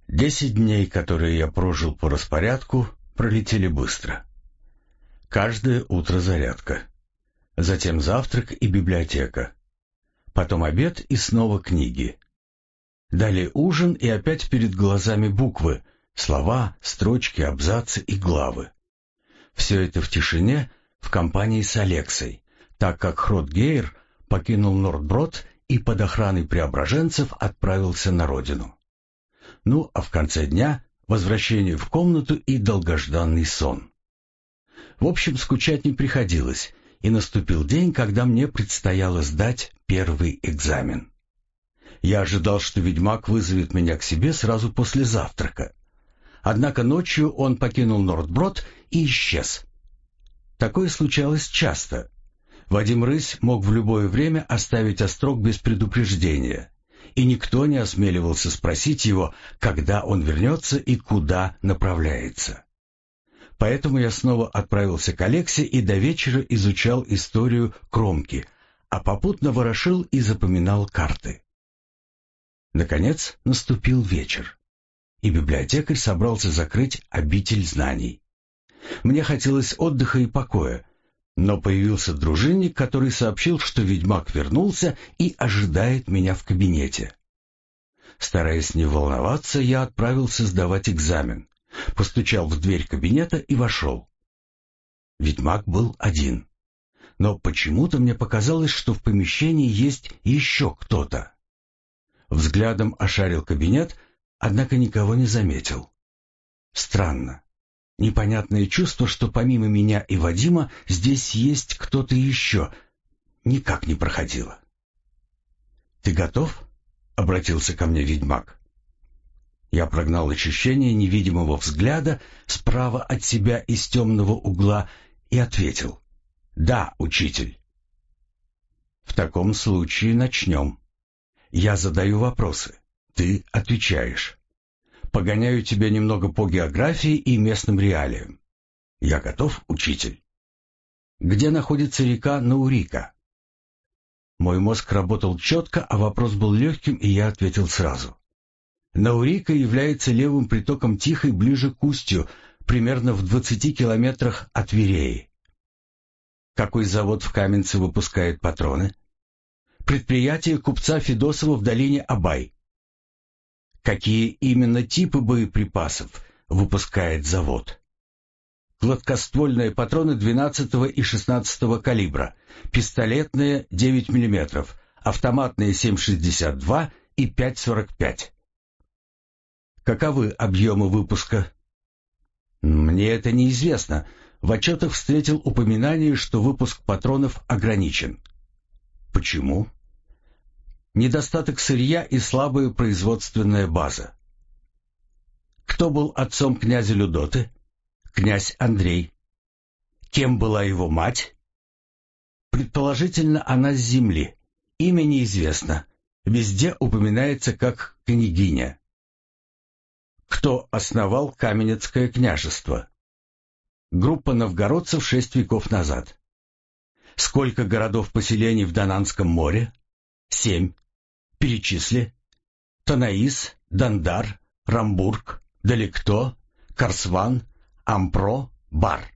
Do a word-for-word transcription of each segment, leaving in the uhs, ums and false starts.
Десять дней, которые я прожил по распорядку, пролетели быстро. Каждое утро зарядка. Затем завтрак и библиотека. Потом обед и снова книги. Далее ужин и опять перед глазами буквы, слова, строчки, абзацы и главы. Все это в тишине, в компании с Алексой, так как Хротгейр покинул Нордброд и под охраной преображенцев отправился на родину. Ну, а в конце дня возвращение в комнату и долгожданный сон. В общем, скучать не приходилось, и наступил день, когда мне предстояло сдать первый экзамен. Я ожидал, что ведьмак вызовет меня к себе сразу после завтрака. Однако ночью он покинул Нордброд и исчез. Такое случалось часто. Вадим Рысь мог в любое время оставить острог без предупреждения, и никто не осмеливался спросить его, когда он вернется и куда направляется. Поэтому я снова отправился к Алексе и до вечера изучал историю Кромки, а попутно ворошил и запоминал карты. Наконец наступил вечер, и библиотекарь собрался закрыть обитель знаний. Мне хотелось отдыха и покоя, но появился дружинник, который сообщил, что ведьмак вернулся и ожидает меня в кабинете. Стараясь не волноваться, я отправился сдавать экзамен, постучал в дверь кабинета и вошел. Ведьмак был один, но почему-то мне показалось, что в помещении есть еще кто-то. Взглядом ошарил кабинет, однако никого не заметил. Странно. Непонятное чувство, что помимо меня и Вадима здесь есть кто-то еще, никак не проходило. «Ты готов?» — обратился ко мне ведьмак. Я прогнал ощущение невидимого взгляда справа от себя из темного угла и ответил: «Да, учитель». «В таком случае начнем. Я задаю вопросы, ты отвечаешь. Погоняю тебя немного по географии и местным реалиям. Я готов, учитель?» «Где находится река Наурика?» Мой мозг работал четко, а вопрос был легким, и я ответил сразу. Наурика является левым притоком Тихой ближе к устью, примерно в двадцати километрах от Вереи. Какой завод в Каменце выпускает патроны? Предприятие купца Федосова в долине Абай. Какие именно типы боеприпасов выпускает завод? Гладкоствольные патроны двенадцатого и шестнадцатого калибра, пистолетные девять миллиметров, автоматные семь шестьдесят два и пять сорок пять. Каковы объемы выпуска? Мне это неизвестно. В отчетах встретил упоминание, что выпуск патронов ограничен. Почему? Недостаток сырья и слабая производственная база. Кто был отцом князя Людоты? Князь Андрей. Кем была его мать? Предположительно, она с земли. Имя неизвестно. Везде упоминается как княгиня. Кто основал Каменецкое княжество? Группа новгородцев шесть веков назад. Сколько городов-поселений в Донанском море? Семь. Перечисли. Танаис, Дандар, Рамбург, Далекто, Корсван, Ампро, Бар.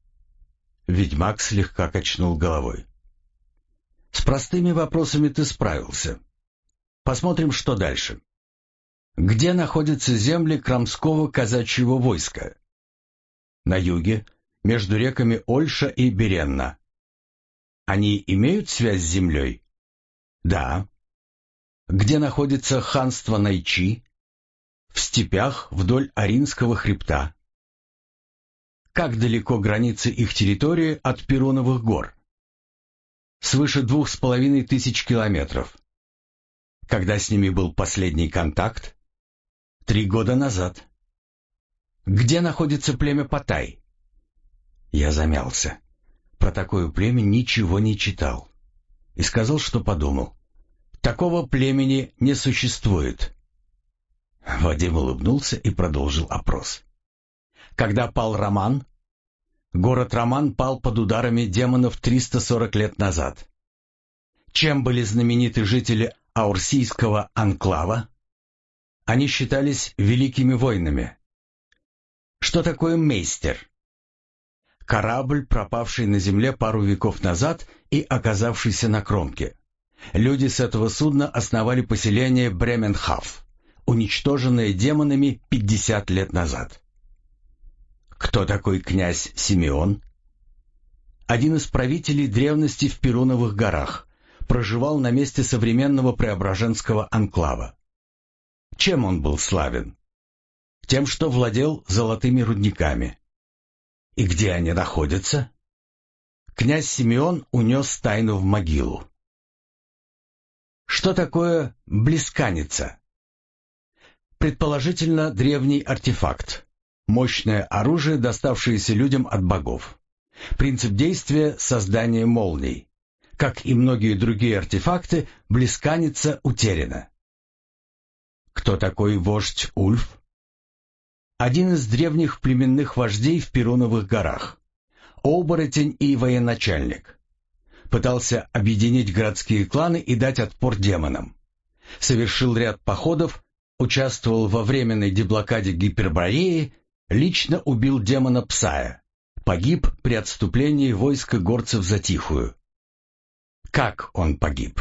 Ведьмак слегка качнул головой. С простыми вопросами ты справился. Посмотрим, что дальше. Где находятся земли Крамского казачьего войска? На юге, между реками Ольша и Беренна. Они имеют связь с землей? Да. Где находится ханство Найчи? В степях вдоль Аринского хребта. Как далеко границы их территории от Перуновых гор? Свыше двух с половиной тысяч километров. Когда с ними был последний контакт? Три года назад. Где находится племя Патай? Я замялся. Про такое племя ничего не читал. И сказал, что подумал. Такого племени не существует. Вадим улыбнулся и продолжил опрос. Когда пал Роман? Город Роман пал под ударами демонов триста сорок лет назад. Чем были знамениты жители Аурсийского анклава? Они считались великими воинами. Что такое мейстер? Корабль, пропавший на земле пару веков назад и оказавшийся на кромке. Люди с этого судна основали поселение Бременхаф, уничтоженное демонами пятьдесят лет назад. Кто такой князь Симеон? Один из правителей древности в Перуновых горах, проживал на месте современного Преображенского анклава. Чем он был славен? Тем, что владел золотыми рудниками. И где они находятся? Князь Симеон унес тайну в могилу. Что такое блесканица? Предположительно, древний артефакт. Мощное оружие, доставшееся людям от богов. Принцип действия — создание молний. Как и многие другие артефакты, блесканица утеряна. Кто такой вождь Ульф? Один из древних племенных вождей в Перуновых горах. Оборотень и военачальник. Пытался объединить городские кланы и дать отпор демонам. Совершил ряд походов, участвовал во временной деблокаде Гипербореи, лично убил демона Псая. Погиб при отступлении войска горцев за Тихую. Как он погиб?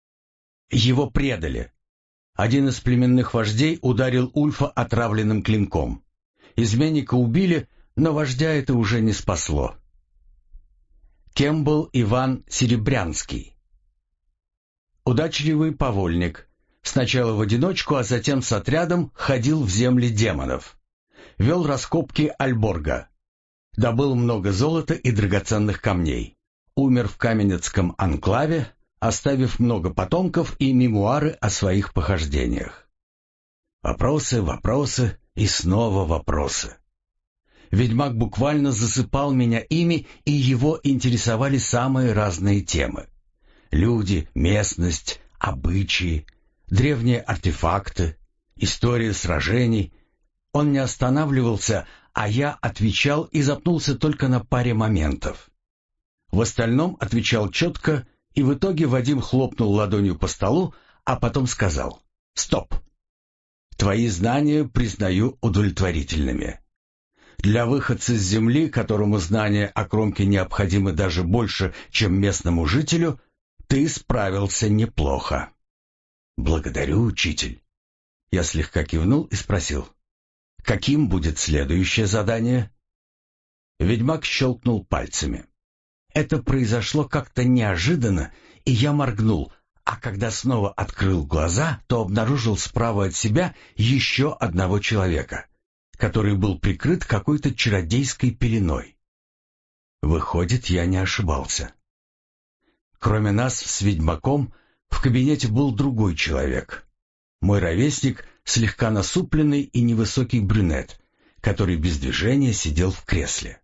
Его предали. Один из племенных вождей ударил Ульфа отравленным клинком. Изменника убили, но вождя это уже не спасло. Кем был Иван Серебрянский? Удачливый повольник. Сначала в одиночку, а затем с отрядом ходил в земли демонов. Вел раскопки Альборга. Добыл много золота и драгоценных камней. Умер в Каменецком анклаве, оставив много потомков и мемуары о своих похождениях. Вопросы, вопросы и снова вопросы. Ведьмак буквально засыпал меня ими, и его интересовали самые разные темы. Люди, местность, обычаи, древние артефакты, история сражений. Он не останавливался, а я отвечал и запнулся только на паре моментов. В остальном отвечал четко, и в итоге Вадим хлопнул ладонью по столу, а потом сказал: «Стоп! Твои знания признаю удовлетворительными. Для выходца с земли, которому знания о кромке необходимы даже больше, чем местному жителю, ты справился неплохо». «Благодарю, учитель». Я слегка кивнул и спросил: «Каким будет следующее задание?» Ведьмак щелкнул пальцами. Это произошло как-то неожиданно, и я моргнул, а когда снова открыл глаза, то обнаружил справа от себя еще одного человека, который был прикрыт какой-то чародейской пеленой. Выходит, я не ошибался. Кроме нас с ведьмаком в кабинете был другой человек. Мой ровесник, слегка насупленный и невысокий брюнет, который без движения сидел в кресле.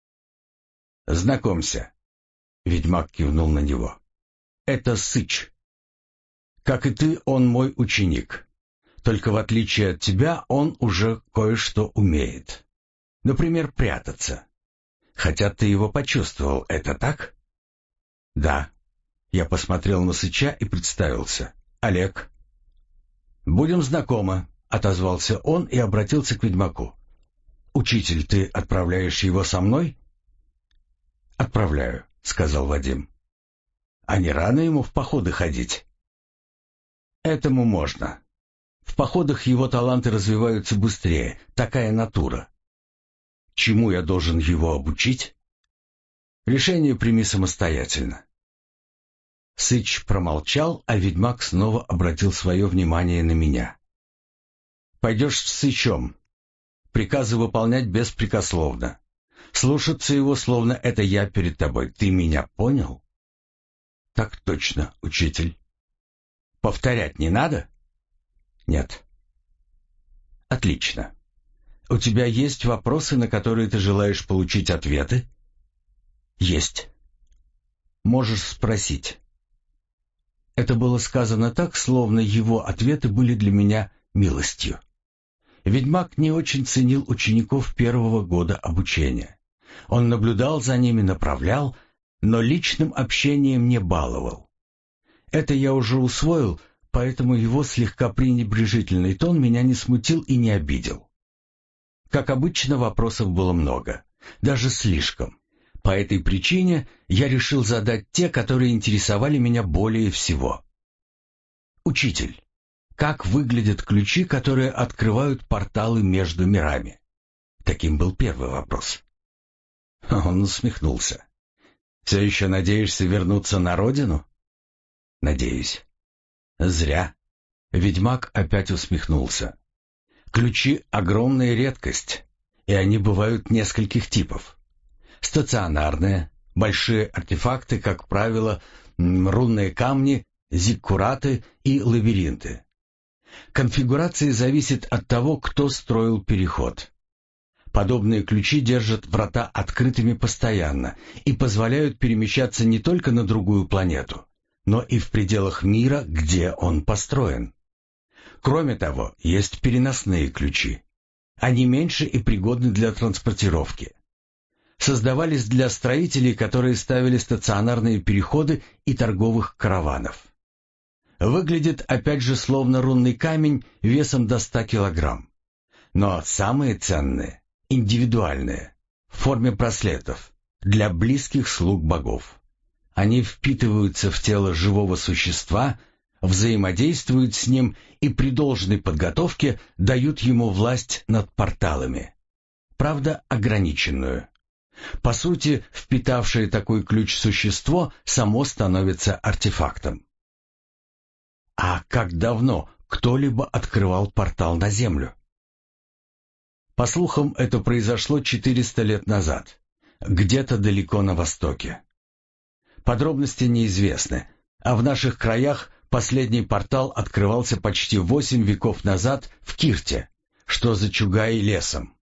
«Знакомься», — ведьмак кивнул на него. «Это Сыч. Как и ты, он мой ученик. Только в отличие от тебя, он уже кое-что умеет. Например, прятаться. Хотя ты его почувствовал, это так?» «Да». Я посмотрел на Сыча и представился. «Олег». «Будем знакомы», — отозвался он и обратился к ведьмаку. «Учитель, ты отправляешь его со мной?» «Отправляю», — сказал Вадим. «А не рано ему в походы ходить?» «Этому можно. В походах его таланты развиваются быстрее, такая натура». «Чему я должен его обучить?» «Решение прими самостоятельно». Сыч промолчал, а ведьмак снова обратил свое внимание на меня. «Пойдешь с Сычом. Приказы выполнять беспрекословно. Слушаться его, словно это я перед тобой. Ты меня понял?» «Так точно, учитель». «Повторять не надо?» «Нет». «Отлично. У тебя есть вопросы, на которые ты желаешь получить ответы?» «Есть». «Можешь спросить». Это было сказано так, словно его ответы были для меня милостью. Ведьмак не очень ценил учеников первого года обучения. Он наблюдал за ними, направлял, но личным общением не баловал. Это я уже усвоил, поэтому его слегка пренебрежительный тон меня не смутил и не обидел. Как обычно, вопросов было много, даже слишком. По этой причине я решил задать те, которые интересовали меня более всего. «Учитель, как выглядят ключи, которые открывают порталы между мирами?» Таким был первый вопрос. Он усмехнулся. «Все еще надеешься вернуться на родину?» «Надеюсь». «Зря». Ведьмак опять усмехнулся. «Ключи — огромная редкость, и они бывают нескольких типов. Стационарные, большие артефакты, как правило, рунные камни, зиккураты и лабиринты. Конфигурация зависит от того, кто строил переход. Подобные ключи держат врата открытыми постоянно и позволяют перемещаться не только на другую планету, но и в пределах мира, где он построен. Кроме того, есть переносные ключи. Они меньше и пригодны для транспортировки. Создавались для строителей, которые ставили стационарные переходы и торговых караванов. Выглядит опять же словно рунный камень весом до ста килограмм. Но самые ценные — индивидуальные, в форме браслетов, для близких слуг богов. Они впитываются в тело живого существа, взаимодействуют с ним и при должной подготовке дают ему власть над порталами. Правда, ограниченную. По сути, впитавшее такой ключ существо само становится артефактом. А как давно кто-либо открывал портал на Землю? По слухам, это произошло четыреста лет назад, где-то далеко на востоке. Подробности неизвестны, а в наших краях последний портал открывался почти восемь веков назад в Кирте, что за Чугай лесом.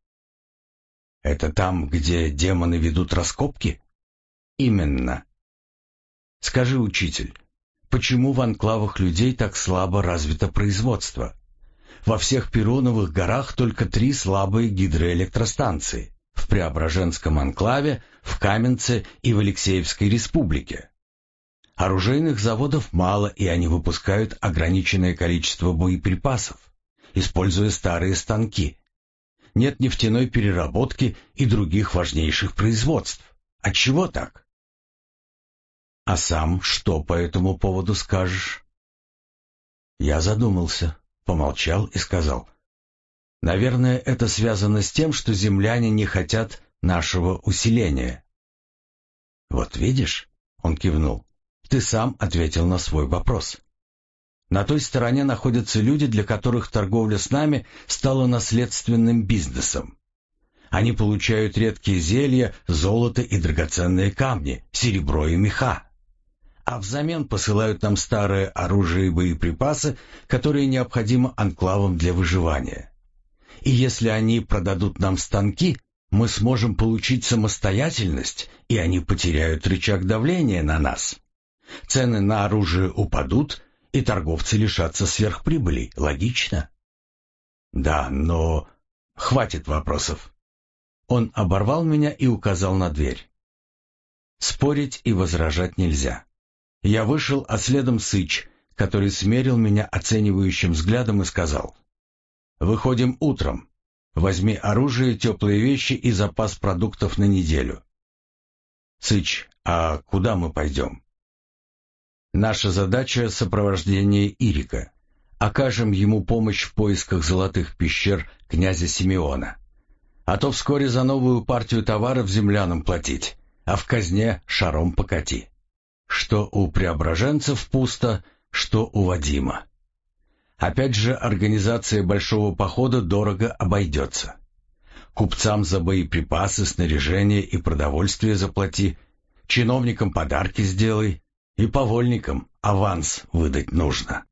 Это там, где демоны ведут раскопки? Именно. Скажи, учитель, почему в анклавах людей так слабо развито производство? Во всех Перуновых горах только три слабые гидроэлектростанции: в Преображенском анклаве, в Каменце и в Алексеевской республике. Оружейных заводов мало, и они выпускают ограниченное количество боеприпасов, используя старые станки. Нет нефтяной переработки и других важнейших производств. Отчего так? А сам что по этому поводу скажешь? Я задумался, помолчал и сказал: наверное, это связано с тем, что земляне не хотят нашего усиления. Вот видишь, он кивнул, ты сам ответил на свой вопрос. На той стороне находятся люди, для которых торговля с нами стала наследственным бизнесом. Они получают редкие зелья, золото и драгоценные камни, серебро и меха. А взамен посылают нам старое оружие и боеприпасы, которые необходимы анклавам для выживания. И если они продадут нам станки, мы сможем получить самостоятельность, и они потеряют рычаг давления на нас. Цены на оружие упадут, и торговцы лишатся сверхприбыли. Логично? Да, но... Хватит вопросов. Он оборвал меня и указал на дверь. Спорить и возражать нельзя. Я вышел, а следом Сыч, который смерил меня оценивающим взглядом и сказал: «Выходим утром. Возьми оружие, теплые вещи и запас продуктов на неделю». «Сыч, а куда мы пойдем?» «Наша задача — сопровождение Ирика. Окажем ему помощь в поисках золотых пещер князя Симеона. А то вскоре за новую партию товаров землянам платить, а в казне шаром покати. Что у преображенцев пусто, что у Вадима. Опять же, организация большого похода дорого обойдется. Купцам за боеприпасы, снаряжение и продовольствие заплати, чиновникам подарки сделай, и повольникам аванс выдать нужно».